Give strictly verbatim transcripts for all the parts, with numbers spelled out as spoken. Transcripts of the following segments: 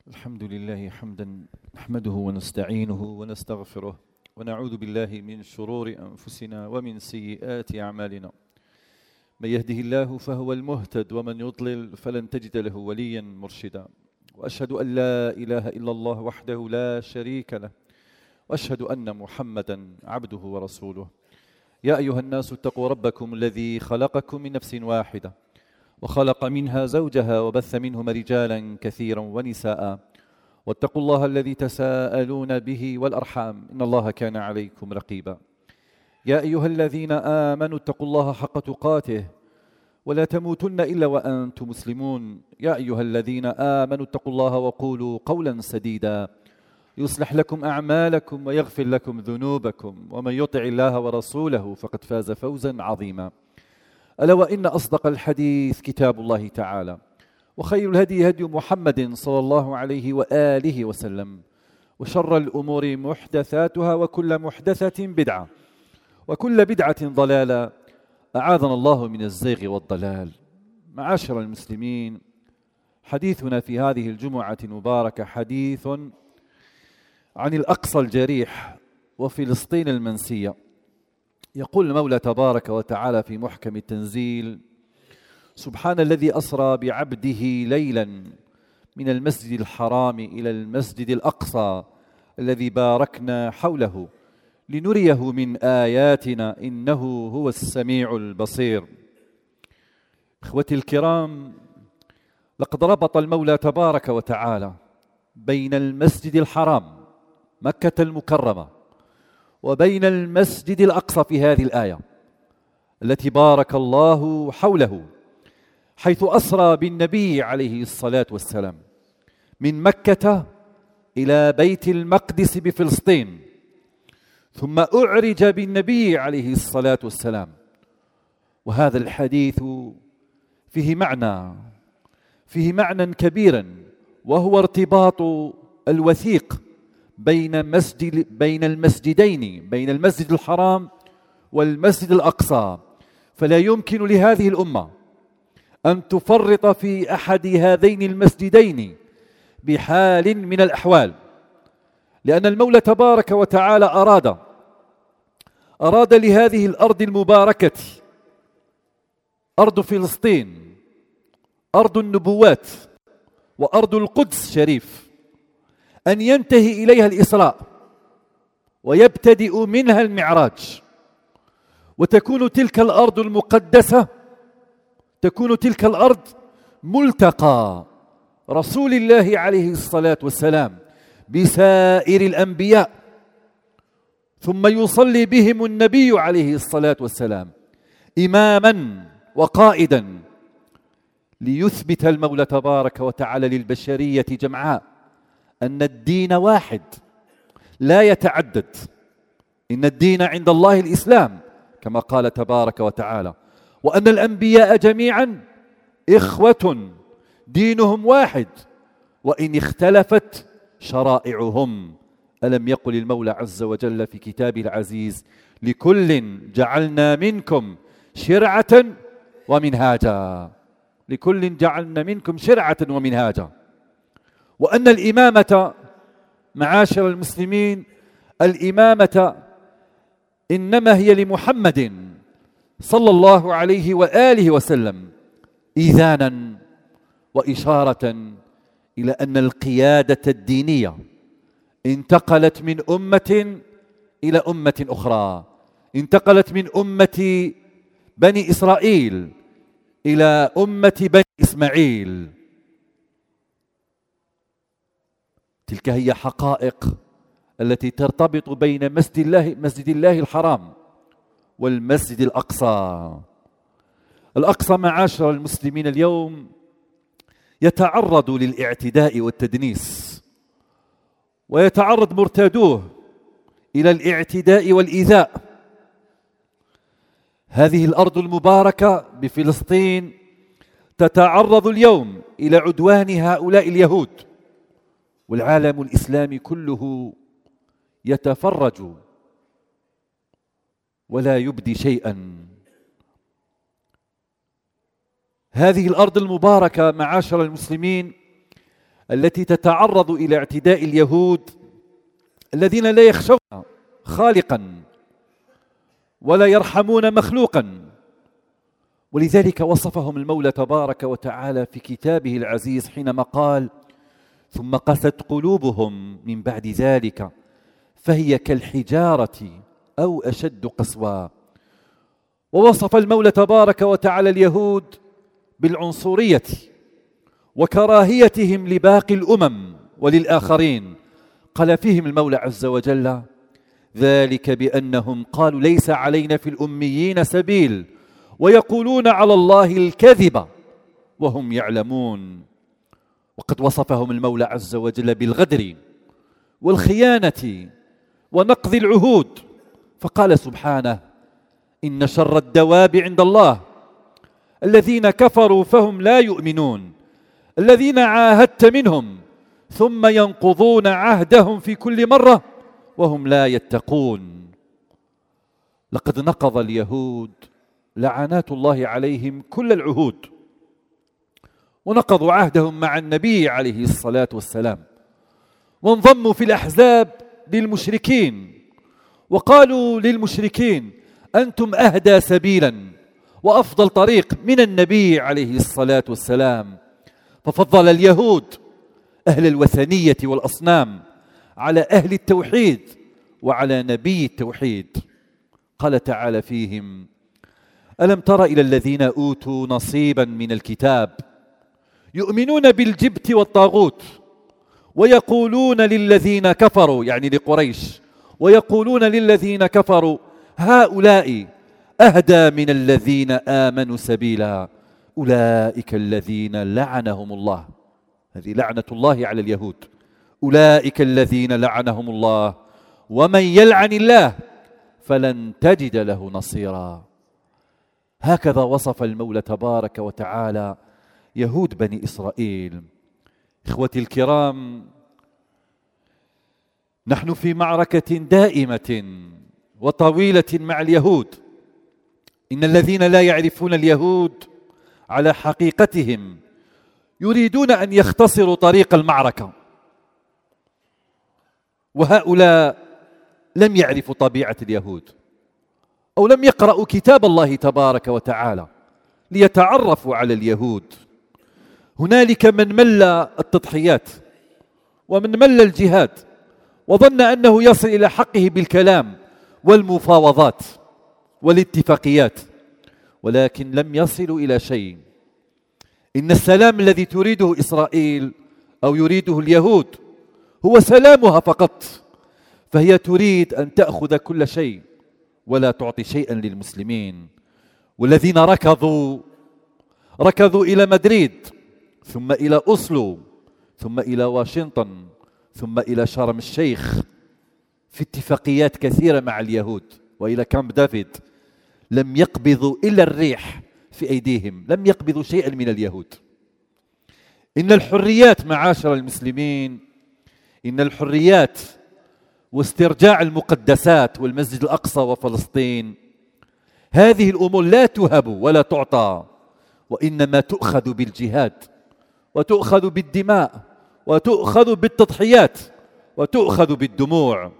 الحمد لله حمدا نحمده ونستعينه ونستغفره ونعوذ بالله من شرور أنفسنا ومن سيئات أعمالنا. من يهده الله فهو المهتد ومن يضلل فلن تجد له وليا مرشدا. وأشهد أن لا إله إلا الله وحده لا شريك له، وأشهد أن محمدا عبده ورسوله. يا أيها الناس اتقوا ربكم الذي خلقكم من نفس واحدة وخلق منها زوجها وبث منهما رجالا كثيرا ونساء، واتقوا الله الذي تساءلون به والأرحام إن الله كان عليكم رقيبا. يا أيها الذين آمنوا اتقوا الله حق تقاته ولا تموتن إلا وأنتم مسلمون. يا أيها الذين آمنوا اتقوا الله وقولوا قولا سديدا يصلح لكم أعمالكم ويغفر لكم ذنوبكم، ومن يطع الله ورسوله فقد فاز فوزا عظيما. ألا وإن أصدق الحديث كتاب الله تعالى، وخير الهدي هدي محمد صلى الله عليه وآله وسلم، وشر الأمور محدثاتها وكل محدثة بدعة وكل بدعة ضلالة، أعاذنا الله من الزيغ والضلال. معاشر المسلمين، حديثنا في هذه الجمعة المباركة حديث عن الأقصى الجريح وفلسطين المنسية. يقول المولى تبارك وتعالى في محكم التنزيل: سبحان الذي أسرى بعبده ليلا من المسجد الحرام إلى المسجد الأقصى الذي باركنا حوله لنريه من آياتنا إنه هو السميع البصير. إخوتي الكرام، لقد ربط المولى تبارك وتعالى بين المسجد الحرام مكة المكرمة وبين المسجد الأقصى في هذه الآية التي بارك الله حوله، حيث أسرى بالنبي عليه الصلاة والسلام من مكة إلى بيت المقدس بفلسطين، ثم أعرج بالنبي عليه الصلاة والسلام. وهذا الحديث فيه معنى فيه معنى كبيرا، وهو ارتباط الوثيق بين مسجد بين المسجدين، بين المسجد الحرام والمسجد الأقصى. فلا يمكن لهذه الأمة أن تفرط في أحد هذين المسجدين بحال من الأحوال، لأن المولى تبارك وتعالى أراد أراد لهذه الأرض المباركة، أرض فلسطين، أرض النبوات وأرض القدس شريف، أن ينتهي إليها الإسراء ويبتدئ منها المعراج، وتكون تلك الأرض المقدسة تكون تلك الأرض ملتقى رسول الله عليه الصلاة والسلام بسائر الأنبياء، ثم يصلي بهم النبي عليه الصلاة والسلام إماما وقائدا، ليثبت المولى تبارك وتعالى للبشرية جمعاء أن الدين واحد لا يتعدد. إن الدين عند الله الإسلام كما قال تبارك وتعالى، وأن الأنبياء جميعا إخوة دينهم واحد وإن اختلفت شرائعهم. ألم يقل المولى عز وجل في كتابه العزيز: لكل جعلنا منكم شرعة ومنهاجا، لكل جعلنا منكم شرعة ومنهاجا. وأن الإمامة، معاشر المسلمين، الإمامة إنما هي لمحمد صلى الله عليه وآله وسلم إذانا وإشارة إلى أن القيادة الدينية انتقلت من أمة إلى أمة أخرى، انتقلت من أمة بني إسرائيل إلى أمة بني إسماعيل. تلك هي حقائق التي ترتبط بين مسجد الله مسجد الله الحرام والمسجد الأقصى. الأقصى معاشر المسلمين اليوم يتعرض للاعتداء والتدنيس، ويتعرض مرتادوه إلى الاعتداء والإيذاء. هذه الأرض المباركة بفلسطين تتعرض اليوم إلى عدوان هؤلاء اليهود، والعالم الإسلامي كله يتفرج ولا يبدي شيئا. هذه الأرض المباركة معاشر المسلمين التي تتعرض إلى اعتداء اليهود الذين لا يخشون خالقا ولا يرحمون مخلوقا. ولذلك وصفهم المولى تبارك وتعالى في كتابه العزيز حينما قال: ثم قست قلوبهم من بعد ذلك فهي كالحجارة أو أشد قسوة. ووصف المولى تبارك وتعالى اليهود بالعنصرية وكراهيتهم لباقي الأمم وللآخرين. قال فيهم المولى عز وجل: ذلك بأنهم قالوا ليس علينا في الأميين سبيل ويقولون على الله الكذب وهم يعلمون. وقد وصفهم المولى عز وجل بالغدر والخيانة ونقض العهود، فقال سبحانه: إن شر الدواب عند الله الذين كفروا فهم لا يؤمنون الذين عاهدت منهم ثم ينقضون عهدهم في كل مرة وهم لا يتقون. لقد نقض اليهود لعنات الله عليهم كل العهود، ونقضوا عهدهم مع النبي عليه الصلاة والسلام، وانضموا في الأحزاب للمشركين، وقالوا للمشركين: أنتم أهدى سبيلا وأفضل طريق من النبي عليه الصلاة والسلام. ففضل اليهود أهل الوثنية والأصنام على أهل التوحيد وعلى نبي التوحيد. قال تعالى فيهم: ألم تر إلى الذين أوتوا نصيبا من الكتاب يؤمنون بالجبت والطاغوت ويقولون للذين كفروا، يعني لقريش، ويقولون للذين كفروا هؤلاء أهدى من الذين آمنوا سبيلا أولئك الذين لعنهم الله. هذه لعنة الله على اليهود. أولئك الذين لعنهم الله ومن يلعن الله فلن تجد له نصيرا. هكذا وصف المولى تبارك وتعالى يهود بني إسرائيل. إخوتي الكرام، نحن في معركة دائمة وطويلة مع اليهود. إن الذين لا يعرفون اليهود على حقيقتهم يريدون أن يختصروا طريق المعركة، وهؤلاء لم يعرفوا طبيعة اليهود أو لم يقرأوا كتاب الله تبارك وتعالى ليتعرفوا على اليهود. هنالك من مل التضحيات ومن مل الجهاد وظن أنه يصل إلى حقه بالكلام والمفاوضات والاتفاقيات، ولكن لم يصلوا إلى شيء. إن السلام الذي تريده إسرائيل أو يريده اليهود هو سلامها فقط، فهي تريد أن تأخذ كل شيء ولا تعطي شيئا للمسلمين. والذين ركضوا ركضوا إلى مدريد، ثم إلى أوسلو، ثم إلى واشنطن، ثم إلى شرم الشيخ في اتفاقيات كثيرة مع اليهود، وإلى كامب دافيد، لم يقبضوا إلا الريح في أيديهم، لم يقبضوا شيئا من اليهود. إن الحريات معاشر المسلمين، إن الحريات واسترجاع المقدسات والمسجد الأقصى وفلسطين، هذه الأمور لا تهب ولا تعطى، وإنما تؤخذ بالجهاد، وتؤخذ بالدماء، وتؤخذ بالتضحيات، وتؤخذ بالدموع.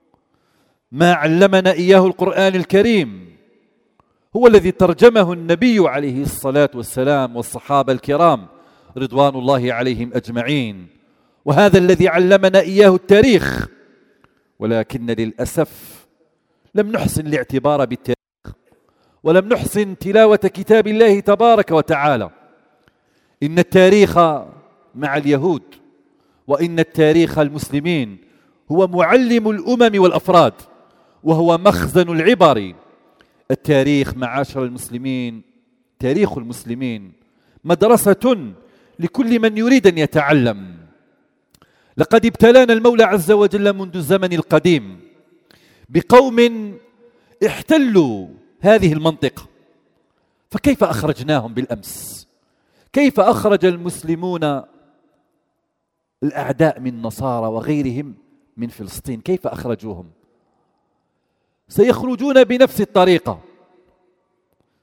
ما علمنا إياه القرآن الكريم هو الذي ترجمه النبي عليه الصلاة والسلام والصحابة الكرام رضوان الله عليهم أجمعين، وهذا الذي علمنا إياه التاريخ. ولكن للأسف لم نحسن الاعتبار بالتاريخ، ولم نحسن تلاوة كتاب الله تبارك وتعالى. إن التاريخ مع اليهود وإن التاريخ المسلمين هو معلم الأمم والأفراد، وهو مخزن العبر. التاريخ معاشر المسلمين، تاريخ المسلمين مدرسة لكل من يريد أن يتعلم. لقد ابتلانا المولى عز وجل منذ الزمن القديم بقوم احتلوا هذه المنطقة، فكيف أخرجناهم بالأمس؟ كيف أخرج المسلمون الأعداء من النصارى وغيرهم من فلسطين؟ كيف أخرجوهم؟ سيخرجون بنفس الطريقة.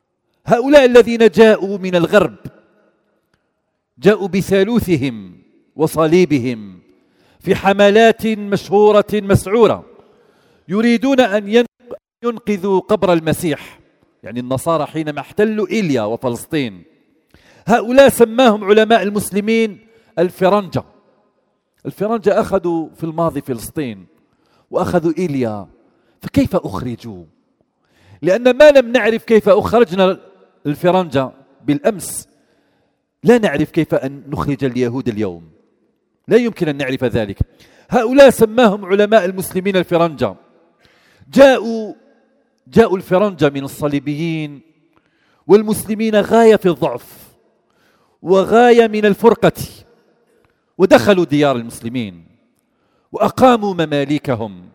هؤلاء الذين جاءوا من الغرب جاءوا بثالوثهم وصليبهم في حملات مشهورة مسعورة يريدون أن ينقذوا قبر المسيح، يعني النصارى حينما احتلوا إيليا وفلسطين. هؤلاء سماهم علماء المسلمين الفرنجة. الفرنجة أخذوا في الماضي فلسطين وأخذوا إيليا، فكيف أخرجوا؟ لأن ما لم نعرف كيف أخرجنا الفرنجة بالأمس لا نعرف كيف أن نخرج اليهود اليوم، لا يمكن أن نعرف ذلك. هؤلاء سماهم علماء المسلمين الفرنجة. جاءوا جاءوا الفرنجة من الصليبيين والمسلمين غاية في الضعف وغاية من الفرقة، ودخلوا ديار المسلمين وأقاموا مماليكهم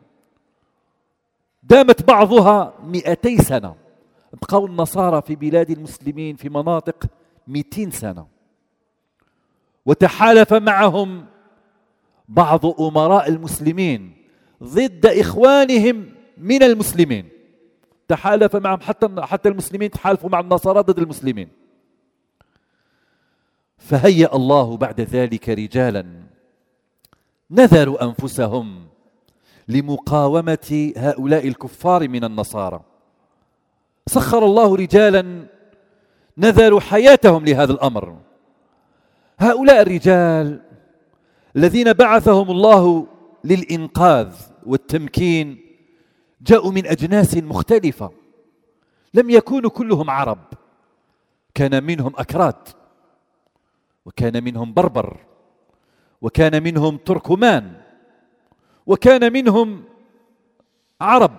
دامت بعضها مئتي سنة. بقوا النصارى في بلاد المسلمين في مناطق مئتين سنة، وتحالف معهم بعض أمراء المسلمين ضد إخوانهم من المسلمين. تحالف معهم حتى حتى المسلمين تحالفوا مع النصارى ضد المسلمين. فهيأ الله بعد ذلك رجالا نذروا أنفسهم لمقاومة هؤلاء الكفار من النصارى. سخر الله رجالا نذروا حياتهم لهذا الأمر. هؤلاء الرجال الذين بعثهم الله للإنقاذ والتمكين جاءوا من أجناس مختلفة، لم يكونوا كلهم عرب، كان منهم أكراد، وكان منهم بربر، وكان منهم تركمان، وكان منهم عرب.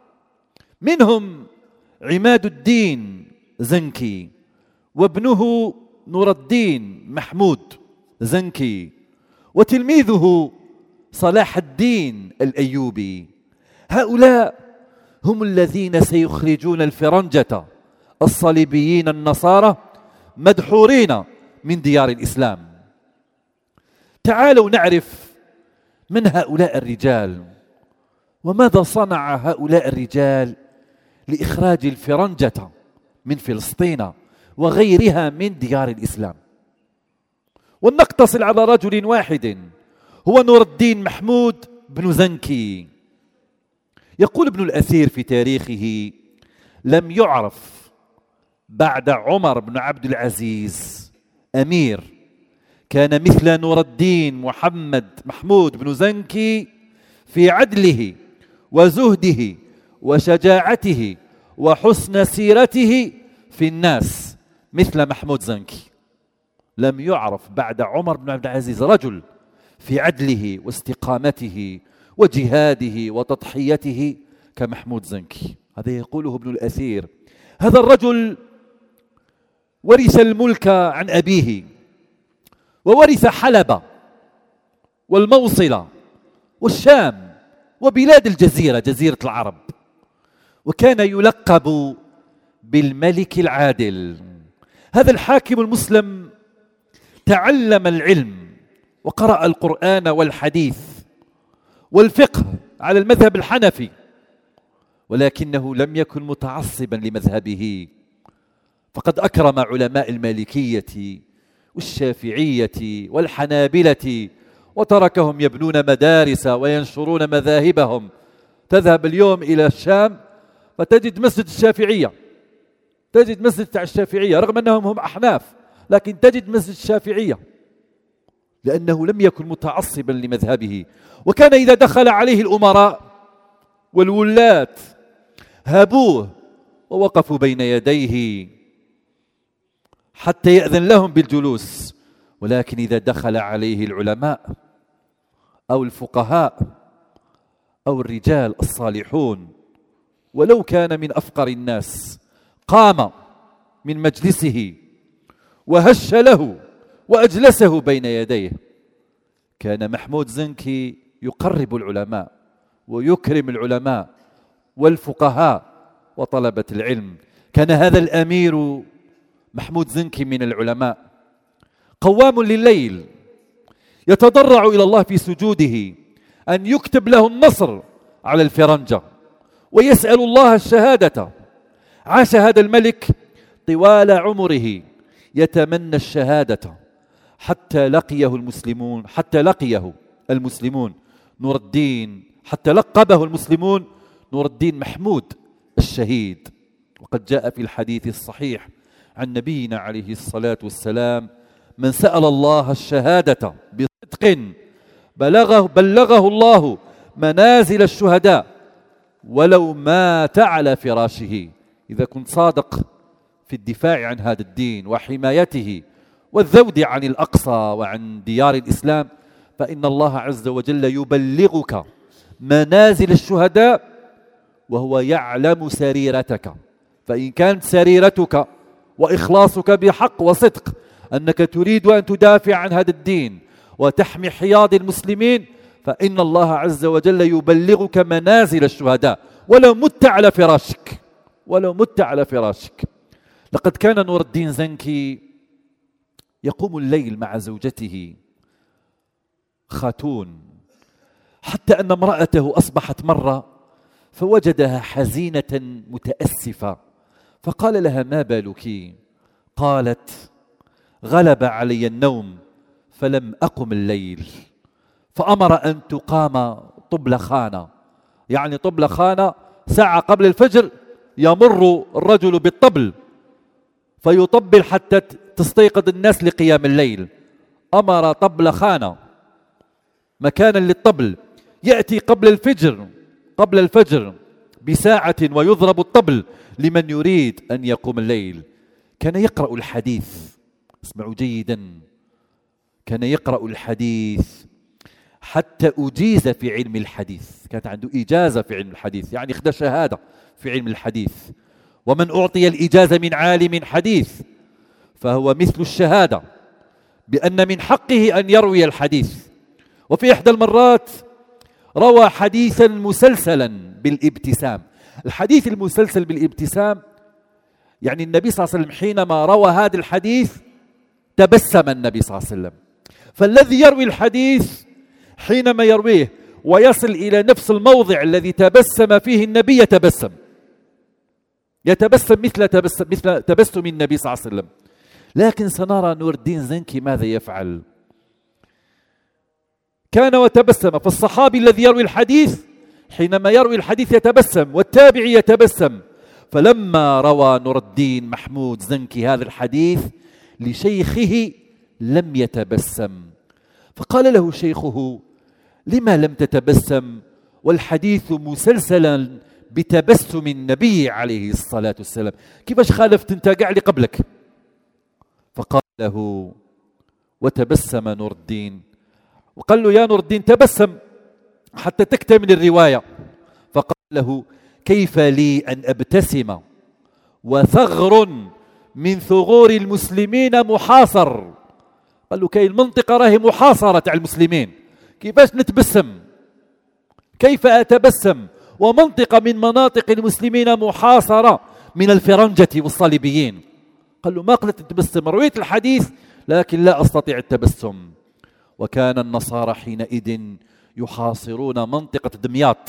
منهم عماد الدين زنكي وابنه نور الدين محمود زنكي وتلميذه صلاح الدين الأيوبي. هؤلاء هم الذين سيخرجون الفرنجة الصليبيين النصارى مدحورين من ديار الإسلام. تعالوا نعرف من هؤلاء الرجال وماذا صنع هؤلاء الرجال لإخراج الفرنجة من فلسطين وغيرها من ديار الإسلام. ولنقتصر على رجل واحد هو نور الدين محمود بن زنكي. يقول ابن الأثير في تاريخه: لم يعرف بعد عمر بن عبد العزيز أمير كان مثل نور الدين محمد محمود بن زنكي في عدله وزهده وشجاعته وحسن سيرته في الناس مثل محمود زنكي. لم يعرف بعد عمر بن عبد العزيز رجل في عدله واستقامته وجهاده وتضحيته كمحمود زنكي. هذا يقوله ابن الأثير. هذا الرجل ورث الملك عن أبيه، وورث حلب والموصلة والشام وبلاد الجزيرة جزيرة العرب، وكان يلقب بالملك العادل. هذا الحاكم المسلم تعلم العلم وقرأ القرآن والحديث والفقه على المذهب الحنفي، ولكنه لم يكن متعصبا لمذهبه، فقد أكرم علماء المالكية والشافعية والحنابلة وتركهم يبنون مدارس وينشرون مذاهبهم. تذهب اليوم إلى الشام فتجد مسجد الشافعية، تجد مسجد تاع الشافعية رغم أنهم هم أحناف، لكن تجد مسجد الشافعية لأنه لم يكن متعصبا لمذهبه. وكان إذا دخل عليه الأمراء والولاة هابوه ووقفوا بين يديه حتى يأذن لهم بالجلوس. ولكن إذا دخل عليه العلماء أو الفقهاء أو الرجال الصالحون ولو كان من أفقر الناس قام من مجلسه وهش له وأجلسه بين يديه. كان محمود زنكي يقرب العلماء ويكرم العلماء والفقهاء وطلبة العلم. كان هذا الأمير محمود زنكي من العلماء قوام لليل، يتضرع إلى الله في سجوده أن يكتب له النصر على الفرنجة ويسأل الله الشهادة. عاش هذا الملك طوال عمره يتمنى الشهادة حتى لقيه المسلمون حتى لقيه المسلمون نور الدين حتى لقبه المسلمون نور الدين محمود الشهيد. وقد جاء في الحديث الصحيح عن نبينا عليه الصلاة والسلام: من سأل الله الشهادة بصدق بلغه, بلغه الله منازل الشهداء ولو مات على فراشه. إذا كنت صادق في الدفاع عن هذا الدين وحمايته والذود عن الأقصى وعن ديار الإسلام، فإن الله عز وجل يبلغك منازل الشهداء وهو يعلم سريرتك. فإن كانت سريرتك وإخلاصك بحق وصدق أنك تريد أن تدافع عن هذا الدين وتحمي حياض المسلمين، فإن الله عز وجل يبلغك منازل الشهداء ولو مت على فراشك ولو مت على فراشك. لقد كان نور الدين زنكي يقوم الليل مع زوجته خاتون، حتى أن امرأته أصبحت مرة فوجدها حزينة متأسفة، فقال لها: ما بالك؟ قالت: غلب علي النوم فلم أقم الليل. فأمر أن تقام طبلخانة، يعني طبلخانة ساعة قبل الفجر يمر الرجل بالطبل فيطبل حتى تستيقظ الناس لقيام الليل. أمر طبلخانة مكانا للطبل يأتي قبل الفجر قبل الفجر بساعة ويضرب الطبل لمن يريد أن يقوم الليل. كان يقرأ الحديث، اسمعوا جيدا، كان يقرأ الحديث حتى أجيز في علم الحديث، كانت عنده إجازة في علم الحديث، يعني أخذ شهادة في علم الحديث. ومن أعطي الإجازة من عالم حديث فهو مثل الشهادة بأن من حقه أن يروي الحديث. وفي إحدى المرات روى حديثا مسلسلا بالابتسام. الحديث المسلسل بالابتسام يعني النبي صلى الله عليه وسلم حينما روى هذا الحديث تبسم النبي صلى الله عليه وسلم. فالذي يروي الحديث حينما يرويه ويصل إلى نفس الموضع الذي تبسم فيه النبي يتبسم يتبسم مثل تبسم, مثل تبسم النبي صلى الله عليه وسلم. لكن سنرى نور الدين زنكي ماذا يفعل. كان وتبسم، فالصحابي الذي يروي الحديث حينما يروي الحديث يتبسم والتابعي يتبسم. فلما روى نور الدين محمود زنكي هذا الحديث لشيخه لم يتبسم، فقال له شيخه: لما لم تتبسم والحديث مسلسلا بتبسم النبي عليه الصلاة والسلام، كيفاش خالفت انت قاع اللي قبلك؟ فقال له وتبسم نور الدين وقال له: يا نور الدين تبسم حتى تكتمل الرواية. فقال له: كيف لي أن أبتسم وثغر من ثغور المسلمين محاصر؟ قال له: كي المنطقة راهي محاصرة على المسلمين، كيفاش نتبسم؟ كيف أتبسم ومنطقة من مناطق المسلمين محاصرة من الفرنجة والصليبيين؟ قال له: ما قدرت تتبسم، رويت الحديث لكن لا أستطيع التبسم. وكان النصارى حينئذ يحاصرون منطقة دمياط.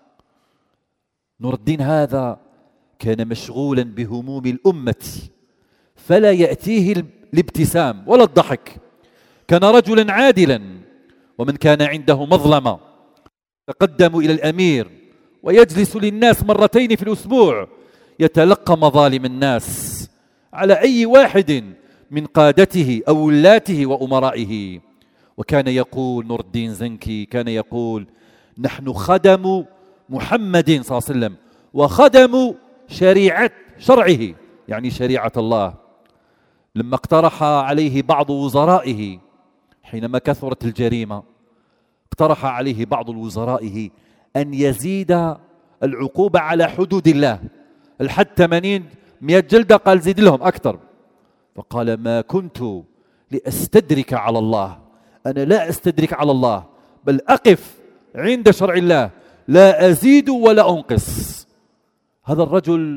نور الدين هذا كان مشغولا بهموم الأمة فلا يأتيه الابتسام ولا الضحك. كان رجلا عادلا، ومن كان عنده مظلمة تقدم إلى الأمير ويجلس للناس مرتين في الأسبوع يتلقى مظالم الناس على أي واحد من قادته أو ولاته وأمرائه. وكان يقول نور الدين زنكي، كان يقول: نحن خدم محمد صلى الله عليه وسلم وخدم شريعة شرعه، يعني شريعة الله. لما اقترح عليه بعض وزرائه حينما كثرت الجريمة، اقترح عليه بعض الوزرائه أن يزيد العقوبة على حدود الله، الحد ثمانين مئة جلدة، قال زيد لهم أكثر. فقال: ما كنت لأستدرك على الله، أنا لا أستدرك على الله بل أقف عند شرع الله، لا أزيد ولا أنقص. هذا الرجل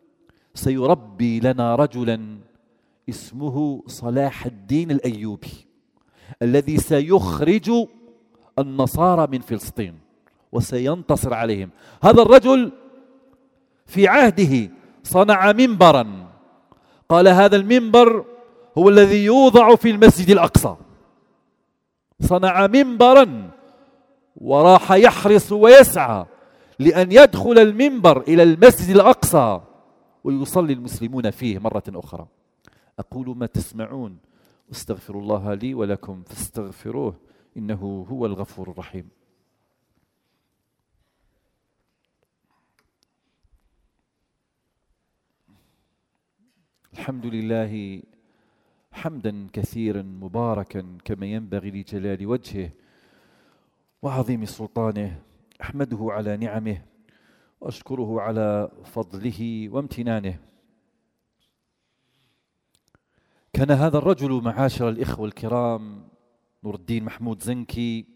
سيربي لنا رجلا اسمه صلاح الدين الأيوبي الذي سيخرج النصارى من فلسطين وسينتصر عليهم. هذا الرجل في عهده صنع منبرا، قال: هذا المنبر هو الذي يوضع في المسجد الأقصى، صنع منبرا وراح يحرص ويسعى لأن يدخل المنبر إلى المسجد الأقصى ويصلي المسلمون فيه مرة أخرى. أقول ما تسمعون واستغفر الله لي ولكم فاستغفروه إنه هو الغفور الرحيم. الحمد لله حمدا كثيرا مباركا كما ينبغي لجلال وجهه وعظيم سلطانه. أحمده على نعمه وأشكره على فضله وامتنانه. كان هذا الرجل معاشر الإخوة الكرام نور الدين محمود زنكي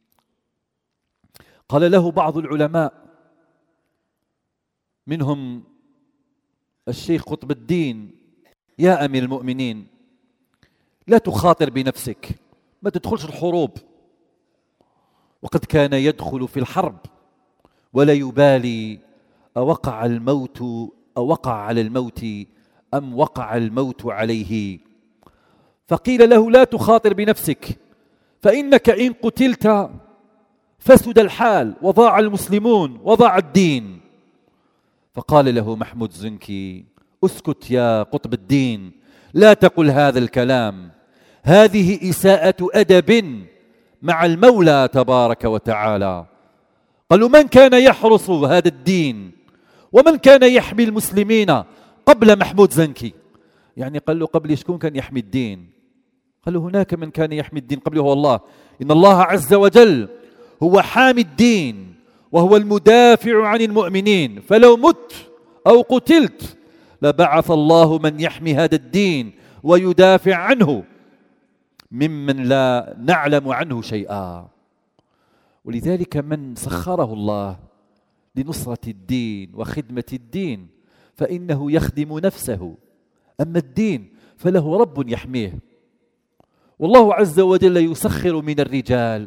قال له بعض العلماء منهم الشيخ قطب الدين: يا أمير المؤمنين لا تخاطر بنفسك، ما تدخلش الحروب. وقد كان يدخل في الحرب ولا يبالي أوقع الموت أوقع على الموت أم وقع الموت عليه. فقيل له: لا تخاطر بنفسك، فإنك إن قتلت فسد الحال وضاع المسلمون وضاع الدين. فقال له محمود زنكي: اسكت يا قطب الدين، لا تقل هذا الكلام، هذه إساءة أدب مع المولى تبارك وتعالى. قالوا: من كان يحرس هذا الدين ومن كان يحمي المسلمين قبل محمود زنكي؟ يعني قال له: قبل شكون كان يحمي الدين؟ قال له: هناك من كان يحمي الدين قبله هو الله. إن الله عز وجل هو حامي الدين وهو المدافع عن المؤمنين، فلو مت أو قتلت لبعث الله من يحمي هذا الدين ويدافع عنه ممن لا نعلم عنه شيئا. ولذلك من سخره الله لنصرة الدين وخدمة الدين فإنه يخدم نفسه، أما الدين فله رب يحميه. والله عز وجل يسخر من الرجال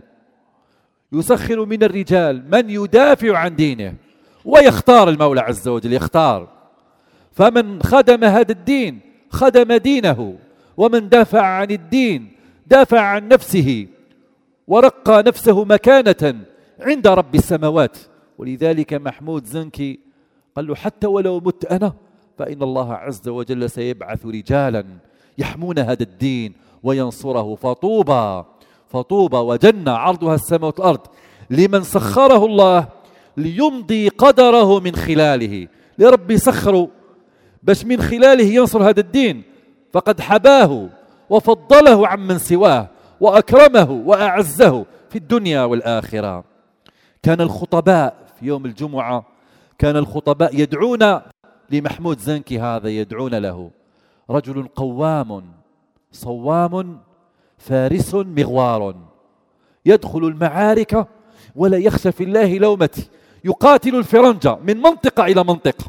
يسخر من الرجال من يدافع عن دينه، ويختار المولى عز وجل يختار. فمن خدم هذا الدين خدم دينه، ومن دافع عن الدين دافع عن نفسه ورقى نفسه مكانة عند رب السماوات. ولذلك محمود زنكي قال له: حتى ولو مت أنا فإن الله عز وجل سيبعث رجالا يحمون هذا الدين وينصره. فطوبى فطوبى وجنة عرضها السماوات والأرض لمن سخره الله ليمضي قدره من خلاله. لربي سخره باش من خلاله ينصر هذا الدين، فقد حباه وفضله عمن سواه وأكرمه وأعزه في الدنيا والآخرة. كان الخطباء في يوم الجمعة كان الخطباء يدعون لمحمود زنكي هذا، يدعون له: رجل قوام صوام فارس مغوار يدخل المعارك ولا يخشى في الله لومة، يقاتل الفرنجة من منطقة إلى منطقة.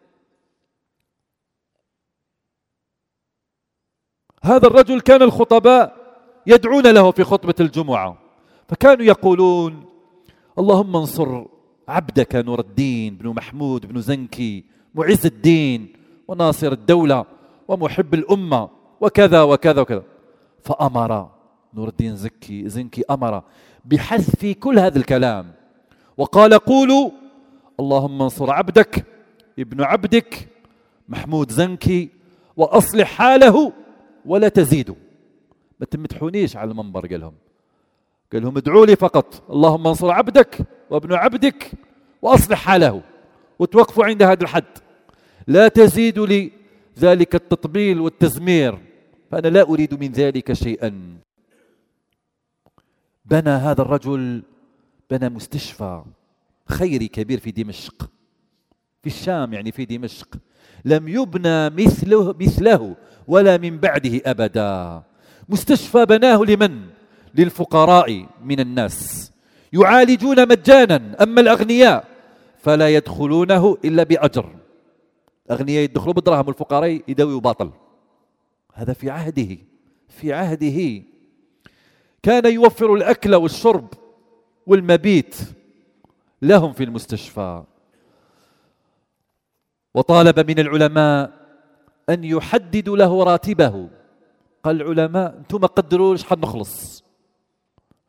هذا الرجل كان الخطباء يدعون له في خطبة الجمعة، فكانوا يقولون: اللهم انصر عبدك نور الدين بن محمود بن زنكي معز الدين وناصر الدولة ومحب الأمة وكذا وكذا وكذا. فأمر نور الدين زكي زنكي أمر بحذف كل هذا الكلام، وقال: قولوا اللهم انصر عبدك ابن عبدك محمود زنكي وأصلح حاله ولا تزيدوا. ما تمدحونيش على المنبر. قال لهم قال لهم ادعوا لي فقط، اللهم انصر عبدك وابن عبدك وأصلح حاله، وتوقفوا عند هذا الحد، لا تزيدوا لي ذلك التطبيل والتزمير، فأنا لا أريد من ذلك شيئا. بنى هذا الرجل بنى مستشفى خيري كبير في دمشق في الشام، يعني في دمشق لم يبنى مثله مثله ولا من بعده أبدا. مستشفى بناه لمن؟ للفقراء من الناس، يعالجون مجانا، أما الأغنياء فلا يدخلونه إلا بأجر. أغنياء يدخلوا بالدراهم والفقراء يداووا باطل. هذا في عهده في عهده كان يوفر الأكل والشرب والمبيت لهم في المستشفى. وطالب من العلماء أن يحددوا له راتبه. قال العلماء: أنتم ما قدروا ليش حنخلص،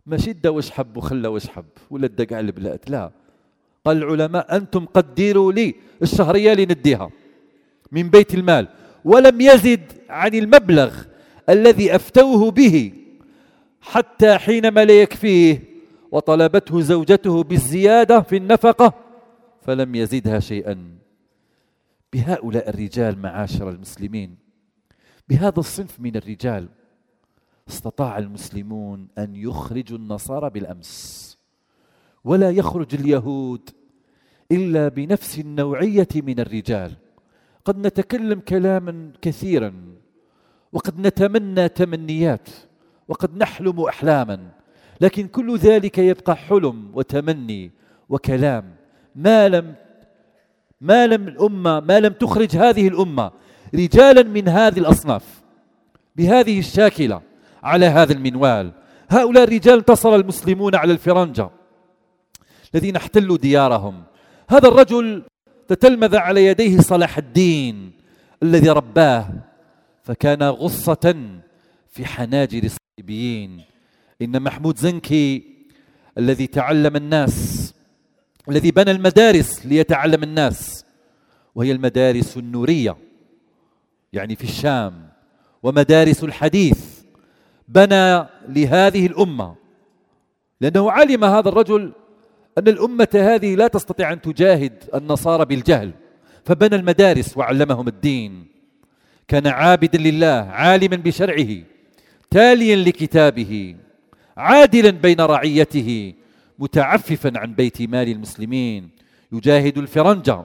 ماشي دا واش حب وخلى واش حب ولا دا كاع البلاد، لا. قال العلماء أنتم قدروا لي الشهرية اللي نديها من بيت المال، ولم يزد عن المبلغ الذي أفتوه به حتى حينما لا يكفيه وطلبته زوجته بالزيادة في النفقة فلم يزدها شيئا. بهؤلاء الرجال معاشر المسلمين، بهذا الصنف من الرجال استطاع المسلمون أن يخرجوا النصارى بالأمس، ولا يخرج اليهود إلا بنفس النوعية من الرجال. قد نتكلم كلاما كثيرا، وقد نتمنى تمنيات، وقد نحلم أحلاما، لكن كل ذلك يبقى حلم وتمني وكلام ما لم ما لم الأمة ما لم تخرج هذه الأمة رجالا من هذه الأصناف بهذه الشاكلة على هذا المنوال. هؤلاء الرجال انتصر المسلمون على الفرنجة الذين احتلوا ديارهم. هذا الرجل تتلمذ على يديه صلاح الدين الذي رباه، فكان غصة في حناجر الصليبيين. إن محمود زنكي الذي تعلم الناس، الذي بنى المدارس ليتعلم الناس، وهي المدارس النورية يعني في الشام، ومدارس الحديث، بنى لهذه الأمة، لأنه علم هذا الرجل أن الأمة هذه لا تستطيع أن تجاهد النصارى بالجهل، فبنى المدارس وعلمهم الدين. كان عابدا لله، عالما بشرعه، تاليا لكتابه، عادلا بين رعيته، متعففا عن بيت مال المسلمين، يجاهد الفرنجة،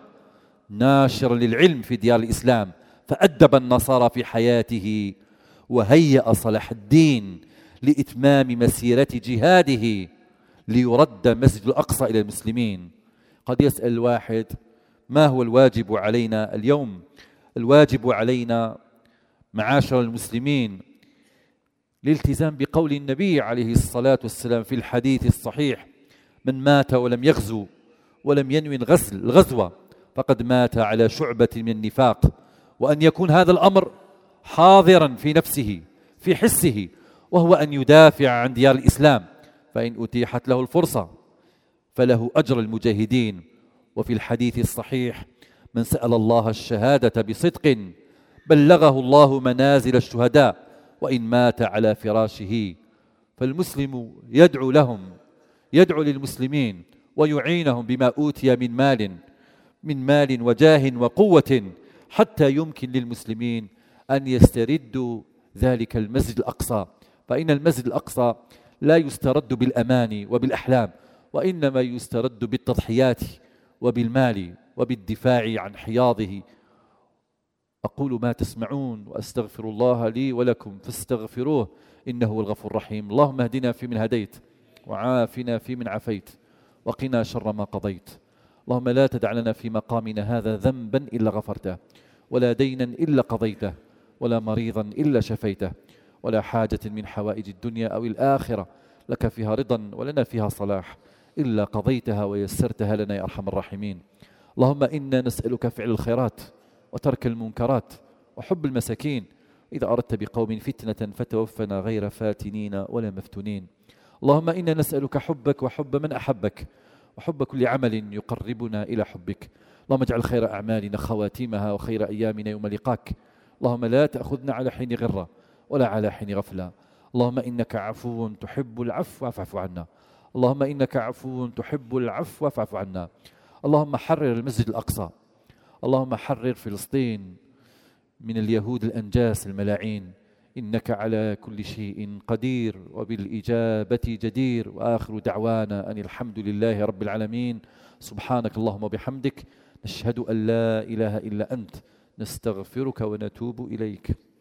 ناشرا للعلم في ديار الإسلام، فأدب النصارى في حياته، وهيأ صلاح الدين لإتمام مسيرة جهاده ليرد مسجد الأقصى إلى المسلمين. قد يسأل الواحد ما هو الواجب علينا اليوم؟ الواجب علينا معاشر المسلمين الالتزام بقول النبي عليه الصلاة والسلام في الحديث الصحيح: من مات ولم يغزو ولم ينوي الغزوة فقد مات على شعبة من النفاق. وأن يكون هذا الأمر حاضرا في نفسه في حسه، وهو أن يدافع عن ديار الإسلام، فإن أتيحت له الفرصة فله أجر المجاهدين. وفي الحديث الصحيح: من سأل الله الشهادة بصدق بلغه الله منازل الشهداء وإن مات على فراشه. فالمسلم يدعو لهم، يدعو للمسلمين ويعينهم بما أوتي من مال من مال وجاه وقوة، حتى يمكن للمسلمين أن يستردوا ذلك المسجد الأقصى. فإن المسجد الأقصى لا يسترد بالأماني وبالأحلام، وإنما يسترد بالتضحيات وبالمال وبالدفاع عن حياضه. أقول ما تسمعون وأستغفر الله لي ولكم فاستغفروه إنه هو الغفور الرحيم. اللهم اهدنا فيمن هديت، وعافنا فيمن عافيت، وقنا شر ما قضيت. اللهم لا تدع لنا في مقامنا هذا ذنبا إلا غفرته، ولا دينا إلا قضيته، ولا مريضا إلا شفيته، ولا حاجة من حوائج الدنيا أو الآخرة لك فيها رضا ولنا فيها صلاح إلا قضيتها ويسرتها لنا يا أرحم الراحمين. اللهم إنا نسألك فعل الخيرات وترك المنكرات وحب المساكين. إذا أردت بقوم فتنة فتوفنا غير فاتنين ولا مفتونين. اللهم إنا نسألك حبك وحب من أحبك، وحب كل عمل يقربنا إلى حبك. اللهم اجعل خير أعمالنا خواتيمها، وخير أيامنا يوم لقاك. اللهم لا تأخذنا على حين غرة ولا على حين غفلة. اللهم إنك عفو تحب العفو فاعف عنا. اللهم إنك عفو تحب العفو فاعف عنا. اللهم حرر المسجد الأقصى، اللهم حرر فلسطين من اليهود الأنجاس الملاعين. إنك على كل شيء قدير وبالإجابة جدير. وآخر دعوانا أن الحمد لله رب العالمين. سبحانك اللهم وبحمدك، نشهد أن لا إله إلا أنت، نستغفرك ونتوب إليك.